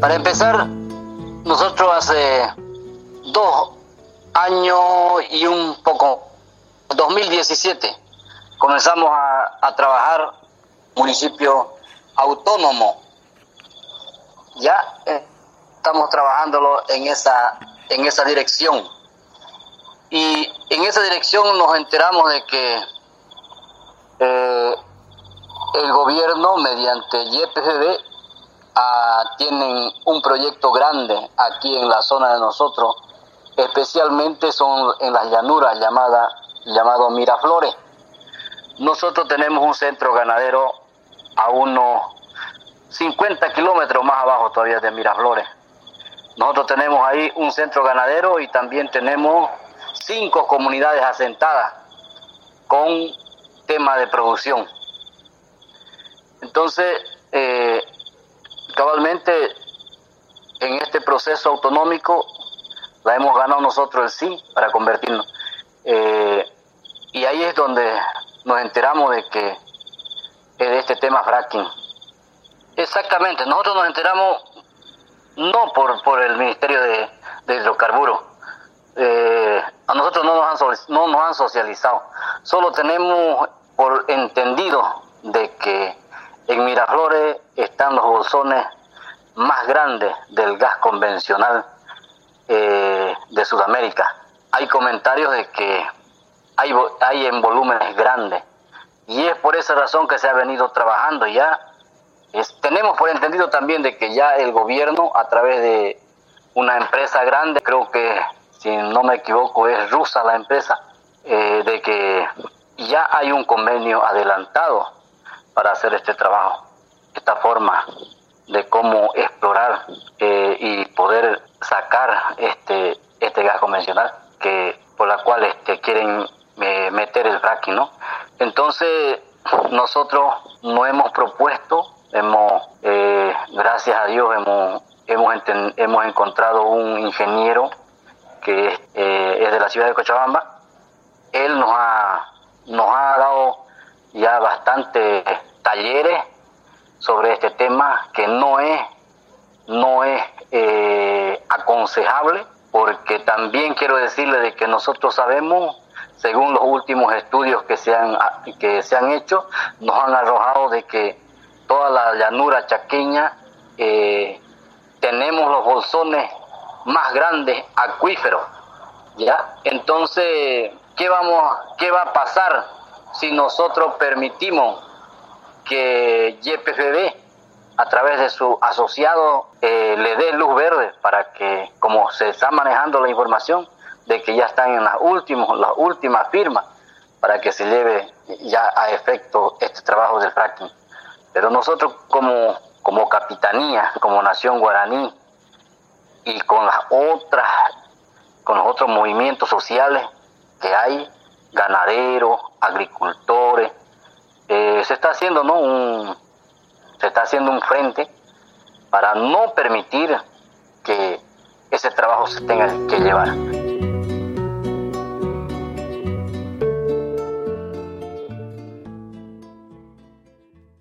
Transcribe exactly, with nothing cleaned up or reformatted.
Para empezar, nosotros hace dos años y un poco, dos mil diecisiete, comenzamos a, a trabajar municipio autónomo. Ya eh, estamos trabajándolo en esa, en esa dirección. Y en esa dirección nos enteramos de que eh, el gobierno, mediante Y P F B, ah, tienen un proyecto grande aquí en la zona de nosotros, especialmente son en las llanuras llamadas llamado Miraflores. Nosotros tenemos un centro ganadero a unos cincuenta kilómetros más abajo todavía de Miraflores. Nosotros tenemos ahí un centro ganadero y también tenemos cinco comunidades asentadas con tema de producción. Entonces, eh, cabalmente en este proceso autonómico la hemos ganado nosotros el sí para convertirnos. Eh, y ahí es donde nos enteramos de que de este tema fracking. Exactamente, nosotros nos enteramos no por, por el Ministerio de, de Hidrocarburos. Eh, a nosotros no nos, han, no nos han socializado. Solo tenemos por entendido de que en Miraflores están los bolsones más grandes del gas convencional eh, de Sudamérica. Hay comentarios de que hay, hay en volúmenes grandes y es por esa razón que se ha venido trabajando ya. Es, tenemos por entendido también de que ya el gobierno, a través de una empresa grande, creo que si no me equivoco es rusa la empresa, eh, de que ya hay un convenio adelantado para hacer este trabajo, esta forma de cómo explorar eh, y poder sacar este este gas convencional que por la cual este quieren eh, meter el fracking, ¿no? Entonces nosotros nos hemos propuesto, hemos eh, gracias a Dios hemos hemos enten, hemos encontrado un ingeniero que es, eh, es de la ciudad de Cochabamba. Él nos ha nos ha dado ya bastantes talleres sobre este tema, que no es no es eh, aconsejable, porque también quiero decirle de que nosotros sabemos, según los últimos estudios que se han que se han hecho, nos han arrojado de que toda la llanura chaqueña eh, tenemos los bolsones más grandes acuíferos, ¿ya? Entonces, ¿qué vamos qué va a pasar si nosotros permitimos que Y P F B, a través de su asociado, eh, le dé luz verde para que, como se está manejando la información, de que ya están en las últimas, las últimas firmas para que se lleve ya a efecto este trabajo del fracking? Pero nosotros como, como capitanía, como nación guaraní, y con las otras, con los otros movimientos sociales que hay, ganaderos, agricultores, eh, se está haciendo, ¿no? un se está haciendo un frente para no permitir que ese trabajo se tenga que llevar.